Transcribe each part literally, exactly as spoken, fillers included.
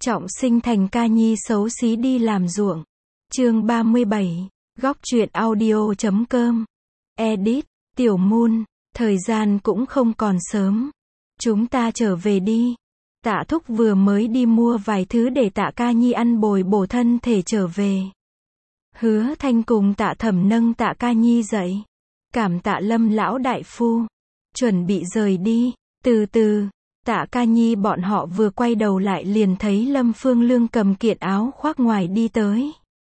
Trọng sinh thành ca nhi xấu xí đi làm ruộng. Chương ba mươi bảy. Góc truyện audio chấm com. Edit, Tiểu Moon, thời gian cũng không còn sớm. Chúng ta trở về đi. Tạ Thúc vừa mới đi mua vài thứ để Tạ ca nhi ăn bồi bổ thân thể trở về. Hứa Thanh cùng Tạ Thẩm nâng Tạ ca nhi dậy. Cảm tạ Lâm lão đại phu. Chuẩn bị rời đi. Từ từ, Tạ ca nhi bọn họ vừa quay đầu lại liền thấy Lâm Phương Lương cầm kiện áo khoác ngoài đi tới.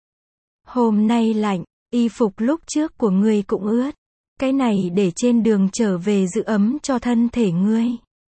Hôm nay lạnh, y phục lúc trước của ngươi cũng ướt. Cái này để trên đường trở về giữ ấm cho thân thể ngươi.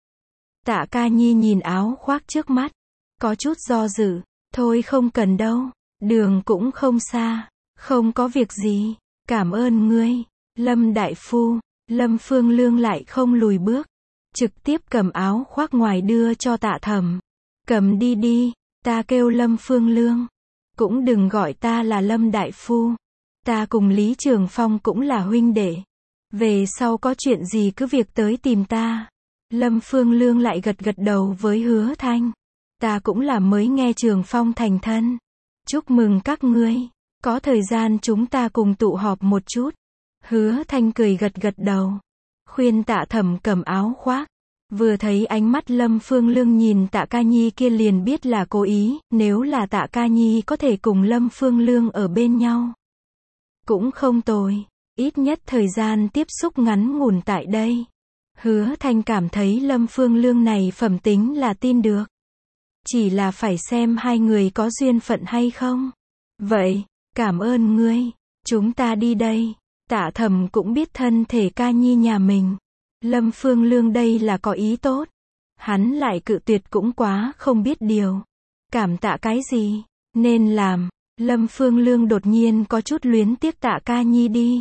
Tạ ca nhi nhìn áo khoác trước mắt. Có chút do dự. Thôi không cần đâu. Đường cũng không xa. Không có việc gì. Cảm ơn ngươi. Lâm đại phu. Lâm Phương Lương lại không lùi bước. Trực tiếp cầm áo khoác ngoài đưa cho Tạ Thẩm. Cầm đi đi. Ta kêu Lâm Phương Lương. Cũng đừng gọi ta là Lâm đại phu. Ta cùng Lý Trường Phong cũng là huynh đệ. Về sau có chuyện gì cứ việc tới tìm ta. Lâm Phương Lương lại gật gật đầu với Hứa Thanh. Ta cũng là mới nghe Trường Phong thành thân. Chúc mừng các ngươi. Có thời gian chúng ta cùng tụ họp một chút. Hứa Thanh cười gật gật đầu. Khuyên Tạ Thẩm cầm áo khoác. Vừa thấy ánh mắt Lâm Phương Lương nhìn Tạ ca nhi kia liền biết là cố ý. Nếu là Tạ ca nhi có thể cùng Lâm Phương Lương ở bên nhau, cũng không tồi. Ít nhất thời gian tiếp xúc ngắn ngủn tại đây. Hứa Thanh cảm thấy Lâm Phương Lương này phẩm tính là tin được. Chỉ là phải xem hai người có duyên phận hay không. Vậy, cảm ơn ngươi. Chúng ta đi đây. Tạ Thẩm cũng biết thân thể ca nhi nhà mình. Lâm Phương Lương đây là có ý tốt. Hắn lại cự tuyệt cũng quá không biết điều. Cảm tạ cái gì nên làm. Lâm Phương Lương đột nhiên có chút luyến tiếc Tạ ca nhi đi.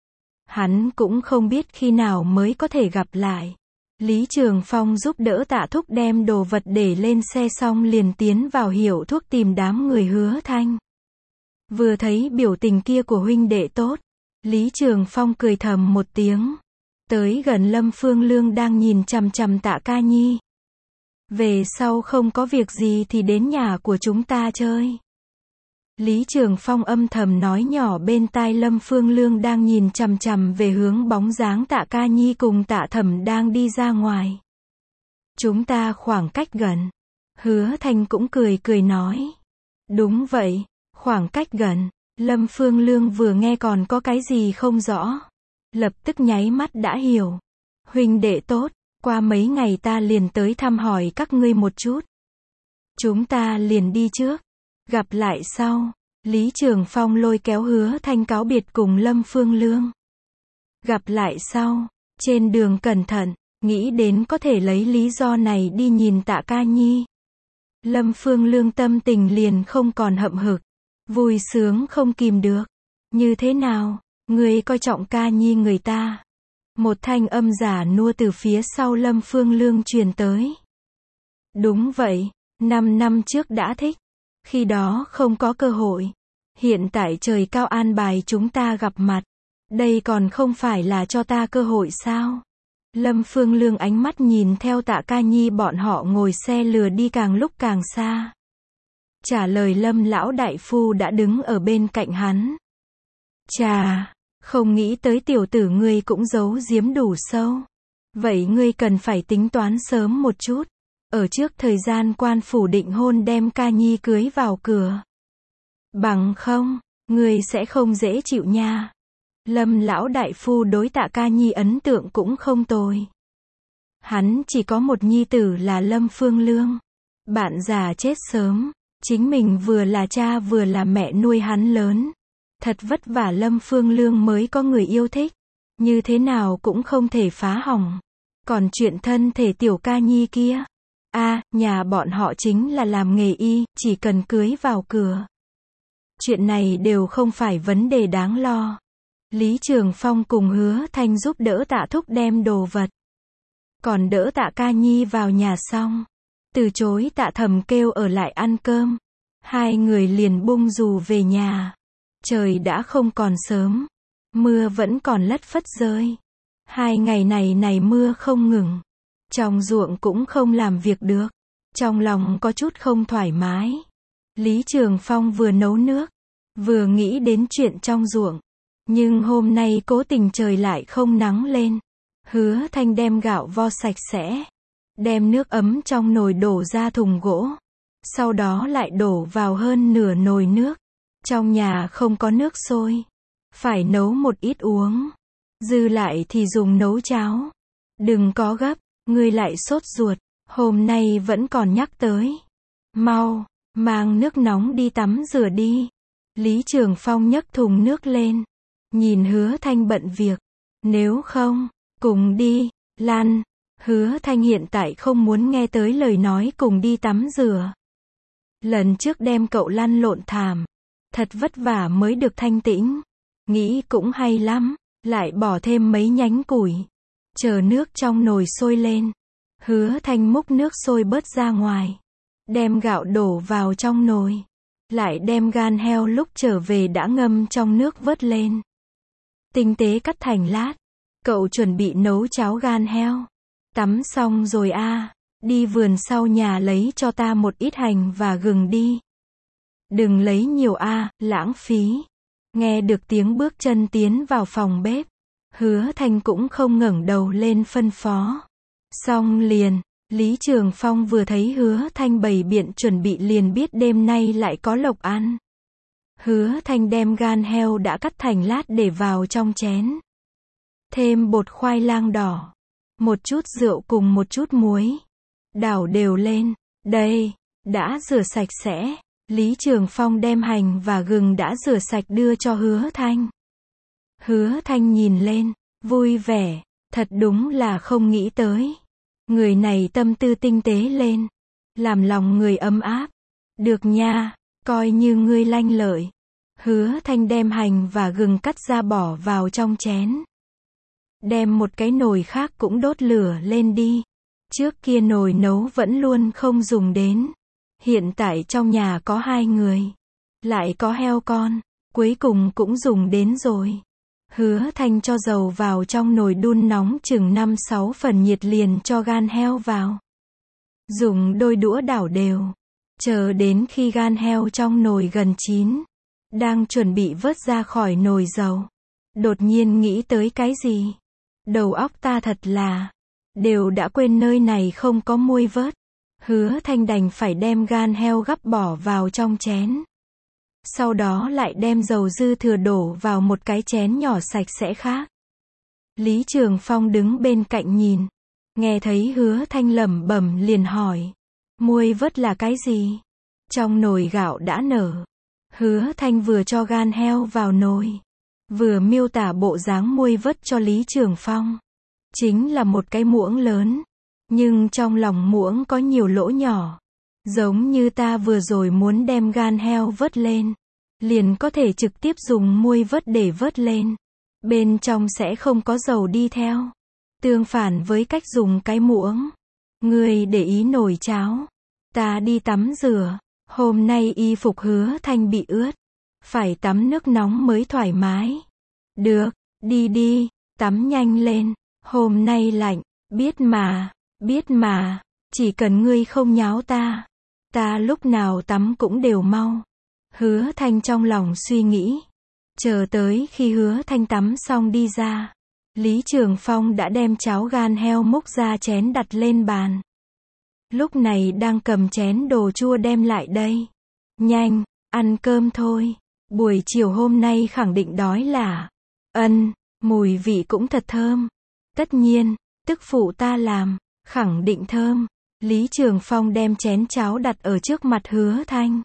Hắn cũng không biết khi nào mới có thể gặp lại. Lý Trường Phong giúp đỡ Tạ Thúc đem đồ vật để lên xe xong liền tiến vào hiệu thuốc tìm đám người Hứa Thanh. Vừa thấy biểu tình kia của huynh đệ tốt, Lý Trường Phong cười thầm một tiếng. Tới gần Lâm Phương Lương đang nhìn chằm chằm Tạ ca nhi. Về sau không có việc gì thì đến nhà của chúng ta chơi. Lý Trường Phong âm thầm nói nhỏ bên tai Lâm Phương Lương đang nhìn chằm chằm về hướng bóng dáng Tạ ca nhi cùng Tạ Thẩm đang đi ra ngoài. Chúng ta khoảng cách gần. Hứa Thanh cũng cười cười nói. Đúng vậy, khoảng cách gần. Lâm Phương Lương vừa nghe còn có cái gì không rõ. Lập tức nháy mắt đã hiểu. Huynh đệ tốt, qua mấy ngày ta liền tới thăm hỏi các ngươi một chút. Chúng ta liền đi trước. Gặp lại sau. Lý Trường Phong lôi kéo Hứa Thanh cáo biệt cùng Lâm Phương Lương. Gặp lại sau. Trên đường cẩn thận. Nghĩ đến có thể lấy lý do này đi nhìn Tạ ca nhi. Lâm Phương Lương tâm tình liền không còn hậm hực. Vui sướng không kìm được. Như thế nào? Ngươi coi trọng ca nhi người ta. Một thanh âm giả nua từ phía sau Lâm Phương Lương truyền tới. Đúng vậy. Năm năm trước đã thích. Khi đó không có cơ hội. Hiện tại trời cao an bài chúng ta gặp mặt. Đây còn không phải là cho ta cơ hội sao? Lâm Phương Lương ánh mắt nhìn theo Tạ ca nhi bọn họ ngồi xe lừa đi càng lúc càng xa. Trả lời Lâm lão đại phu đã đứng ở bên cạnh hắn. Chà, không nghĩ tới tiểu tử ngươi cũng giấu giếm đủ sâu. Vậy ngươi cần phải tính toán sớm một chút. Ở trước thời gian quan phủ định hôn đem ca nhi cưới vào cửa. Bằng không, ngươi sẽ không dễ chịu nha. Lâm lão đại phu đối Tạ ca nhi ấn tượng cũng không tồi. Hắn chỉ có một nhi tử là Lâm Phương Lương. Bạn già chết sớm. Chính mình vừa là cha vừa là mẹ nuôi hắn lớn. Thật vất vả Lâm Phương Lương mới có người yêu thích. Như thế nào cũng không thể phá hỏng. Còn chuyện thân thể tiểu ca nhi kia. A, à, nhà bọn họ chính là làm nghề y, chỉ cần cưới vào cửa. Chuyện này đều không phải vấn đề đáng lo. Lý Trường Phong cùng Hứa Thanh giúp đỡ Tạ Thúc đem đồ vật. Còn đỡ Tạ ca nhi vào nhà xong. Từ chối Tạ Thẩm kêu ở lại ăn cơm. Hai người liền bung dù về nhà. Trời đã không còn sớm. Mưa vẫn còn lất phất rơi. Hai ngày này này mưa không ngừng. Trong ruộng cũng không làm việc được. Trong lòng có chút không thoải mái. Lý Trường Phong vừa nấu nước, vừa nghĩ đến chuyện trong ruộng. Nhưng hôm nay cố tình trời lại không nắng lên. Hứa Thanh đem gạo vo sạch sẽ, đem nước ấm trong nồi đổ ra thùng gỗ. Sau đó lại đổ vào hơn nửa nồi nước. Trong nhà không có nước sôi, phải nấu một ít uống. Dư lại thì dùng nấu cháo. Đừng có gấp, ngươi lại sốt ruột, hôm nay vẫn còn nhắc tới. Mau, mang nước nóng đi tắm rửa đi. Lý Trường Phong nhấc thùng nước lên, nhìn Hứa Thanh bận việc. Nếu không, cùng đi, lăn. Hứa Thanh hiện tại không muốn nghe tới lời nói cùng đi tắm rửa. Lần trước đem cậu lăn lộn thảm, thật vất vả mới được thanh tĩnh. Nghĩ cũng hay lắm, lại bỏ thêm mấy nhánh củi. Chờ nước trong nồi sôi lên. Hứa Thanh múc nước sôi bớt ra ngoài, đem gạo đổ vào trong nồi. Lại đem gan heo lúc trở về đã ngâm trong nước vớt lên. Tinh tế cắt thành lát. Cậu chuẩn bị nấu cháo gan heo. Tắm xong rồi a, à, đi vườn sau nhà lấy cho ta một ít hành và gừng đi. Đừng lấy nhiều a, à, lãng phí. Nghe được tiếng bước chân tiến vào phòng bếp, Hứa Thanh cũng không ngẩng đầu lên phân phó. Xong liền, Lý Trường Phong vừa thấy Hứa Thanh bày biện chuẩn bị liền biết đêm nay lại có lộc ăn. Hứa Thanh đem gan heo đã cắt thành lát để vào trong chén. Thêm bột khoai lang đỏ, một chút rượu cùng một chút muối. Đảo đều lên. Đây, đã rửa sạch sẽ. Lý Trường Phong đem hành và gừng đã rửa sạch đưa cho Hứa Thanh. Hứa Thanh nhìn lên, vui vẻ, thật đúng là không nghĩ tới. Người này tâm tư tinh tế lên, làm lòng người ấm áp. Được nha, coi như ngươi lanh lợi. Hứa Thanh đem hành và gừng cắt ra bỏ vào trong chén. Đem một cái nồi khác cũng đốt lửa lên đi. Trước kia nồi nấu vẫn luôn không dùng đến. Hiện tại trong nhà có hai người, lại có heo con, cuối cùng cũng dùng đến rồi. Hứa Thanh cho dầu vào trong nồi đun nóng chừng năm sáu phần nhiệt liền cho gan heo vào. Dùng đôi đũa đảo đều. Chờ đến khi gan heo trong nồi gần chín, đang chuẩn bị vớt ra khỏi nồi dầu. Đột nhiên nghĩ tới cái gì? Đầu óc ta thật là, đều đã quên nơi này không có muôi vớt. Hứa Thanh đành phải đem gan heo gắp bỏ vào trong chén. Sau đó lại đem dầu dư thừa đổ vào một cái chén nhỏ sạch sẽ khác. Lý Trường Phong đứng bên cạnh nhìn, nghe thấy Hứa Thanh lẩm bẩm liền hỏi. Muôi vớt là cái gì? Trong nồi gạo đã nở. Hứa Thanh vừa cho gan heo vào nồi, vừa miêu tả bộ dáng muôi vớt cho Lý Trường Phong. Chính là một cái muỗng lớn, nhưng trong lòng muỗng có nhiều lỗ nhỏ. Giống như ta vừa rồi muốn đem gan heo vớt lên, liền có thể trực tiếp dùng muôi vớt để vớt lên. Bên trong sẽ không có dầu đi theo. Tương phản với cách dùng cái muỗng. Ngươi để ý nồi cháo. Ta đi tắm rửa. Hôm nay y phục Hứa Thanh bị ướt. Phải tắm nước nóng mới thoải mái. Được, đi đi, tắm nhanh lên. Hôm nay lạnh, biết mà, biết mà. Chỉ cần ngươi không nháo ta, ta lúc nào tắm cũng đều mau. Hứa Thanh trong lòng suy nghĩ. Chờ tới khi Hứa Thanh tắm xong đi ra, Lý Trường Phong đã đem cháo gan heo múc ra chén đặt lên bàn. Lúc này đang cầm chén đồ chua đem lại đây. Nhanh, ăn cơm thôi. Buổi chiều hôm nay khẳng định đói là. Ân, mùi vị cũng thật thơm. Tất nhiên, tức phụ ta làm, khẳng định thơm. Lý Trường Phong đem chén cháo đặt ở trước mặt Hứa Thanh.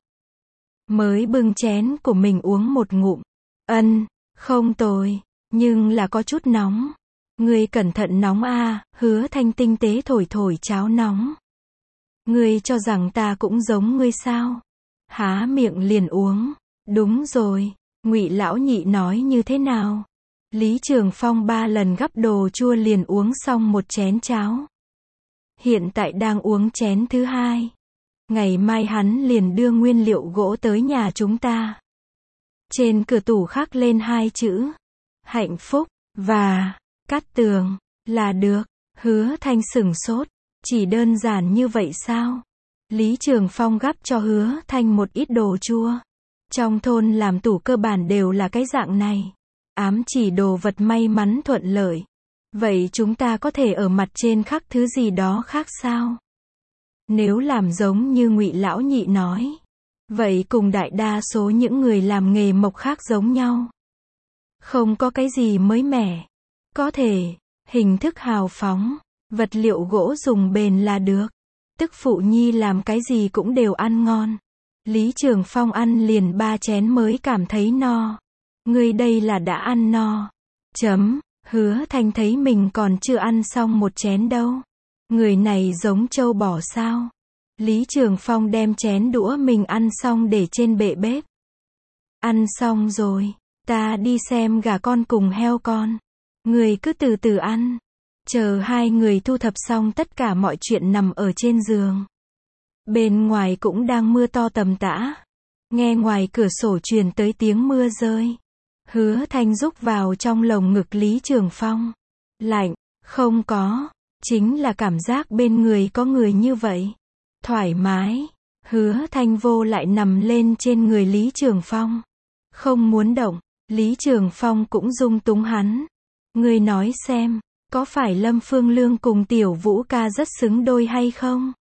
Mới bưng chén của mình uống một ngụm. Ân, không tồi, nhưng là có chút nóng. Ngươi cẩn thận nóng a. À, Hứa Thanh tinh tế thổi thổi cháo nóng. Ngươi cho rằng ta cũng giống ngươi sao? Há miệng liền uống. Đúng rồi, Ngụy lão nhị nói như thế nào? Lý Trường Phong ba lần gắp đồ chua liền uống xong một chén cháo. Hiện tại đang uống chén thứ hai. Ngày mai hắn liền đưa nguyên liệu gỗ tới nhà chúng ta. Trên cửa tủ khắc lên hai chữ. Hạnh phúc, và, cát tường, là được. Hứa Thanh sửng sốt. Chỉ đơn giản như vậy sao? Lý Trường Phong gắp cho Hứa Thanh một ít đồ chua. Trong thôn làm tủ cơ bản đều là cái dạng này. Ám chỉ đồ vật may mắn thuận lợi. Vậy chúng ta có thể ở mặt trên khắc thứ gì đó khác sao? Nếu làm giống như Ngụy lão nhị nói, vậy cùng đại đa số những người làm nghề mộc khác giống nhau. Không có cái gì mới mẻ. Có thể, hình thức hào phóng, vật liệu gỗ dùng bền là được. Tức phụ nhi làm cái gì cũng đều ăn ngon. Lý Trường Phong ăn liền ba chén mới cảm thấy no. Ngươi đây là đã ăn no. Chấm, Hứa Thanh thấy mình còn chưa ăn xong một chén đâu. Người này giống trâu bò sao. Lý Trường Phong đem chén đũa mình ăn xong để trên bệ bếp. Ăn xong rồi, ta đi xem gà con cùng heo con. Người cứ từ từ ăn. Chờ hai người thu thập xong tất cả mọi chuyện nằm ở trên giường. Bên ngoài cũng đang mưa to tầm tã. Nghe ngoài cửa sổ truyền tới tiếng mưa rơi. Hứa Thanh rúc vào trong lồng ngực Lý Trường Phong. Lạnh, không có. Chính là cảm giác bên người có người như vậy. Thoải mái. Hứa Thanh vô lại nằm lên trên người Lý Trường Phong. Không muốn động. Lý Trường Phong cũng dung túng hắn. Ngươi nói xem, có phải Lâm Phương Lương cùng Tiểu Vũ ca rất xứng đôi hay không?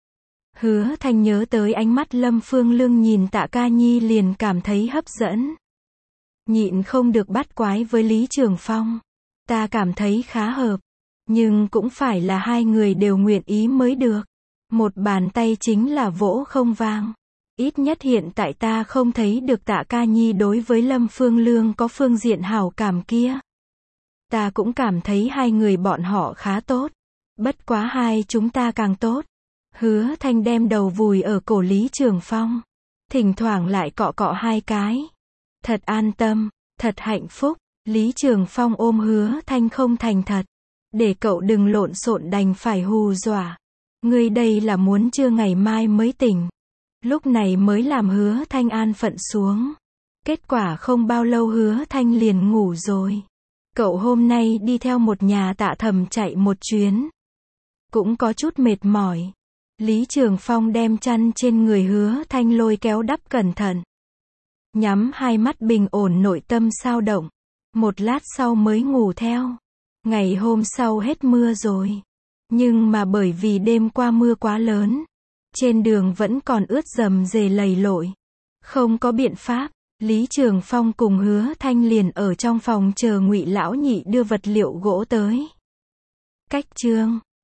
Hứa Thanh nhớ tới ánh mắt Lâm Phương Lương nhìn Tạ Ca Nhi liền cảm thấy hấp dẫn. Nhịn không được bắt quái với Lý Trường Phong. Ta cảm thấy khá hợp. Nhưng cũng phải là hai người đều nguyện ý mới được. Một bàn tay chính là vỗ không vang. Ít nhất hiện tại ta không thấy được Tạ Ca Nhi đối với Lâm Phương Lương có phương diện hảo cảm kia. Ta cũng cảm thấy hai người bọn họ khá tốt. Bất quá hai chúng ta càng tốt. Hứa Thanh đem đầu vùi ở cổ Lý Trường Phong. Thỉnh thoảng lại cọ cọ hai cái. Thật an tâm, thật hạnh phúc. Lý Trường Phong ôm Hứa Thanh không thành thật. Để cậu đừng lộn xộn đành phải hù dọa. Ngươi đây là muốn trưa ngày mai mới tỉnh. Lúc này mới làm Hứa Thanh an phận xuống. Kết quả không bao lâu Hứa Thanh liền ngủ rồi. Cậu hôm nay đi theo một nhà Tạ Thẩm chạy một chuyến. Cũng có chút mệt mỏi. Lý Trường Phong đem chăn trên người Hứa Thanh lôi kéo đắp cẩn thận. Nhắm hai mắt bình ổn nội tâm sao động. Một lát sau mới ngủ theo. Ngày hôm sau hết mưa rồi. Nhưng mà bởi vì đêm qua mưa quá lớn. Trên đường vẫn còn ướt rầm rề lầy lội. Không có biện pháp. Lý Trường Phong cùng Hứa Thanh liền ở trong phòng chờ Ngụy lão nhị đưa vật liệu gỗ tới. Cách chương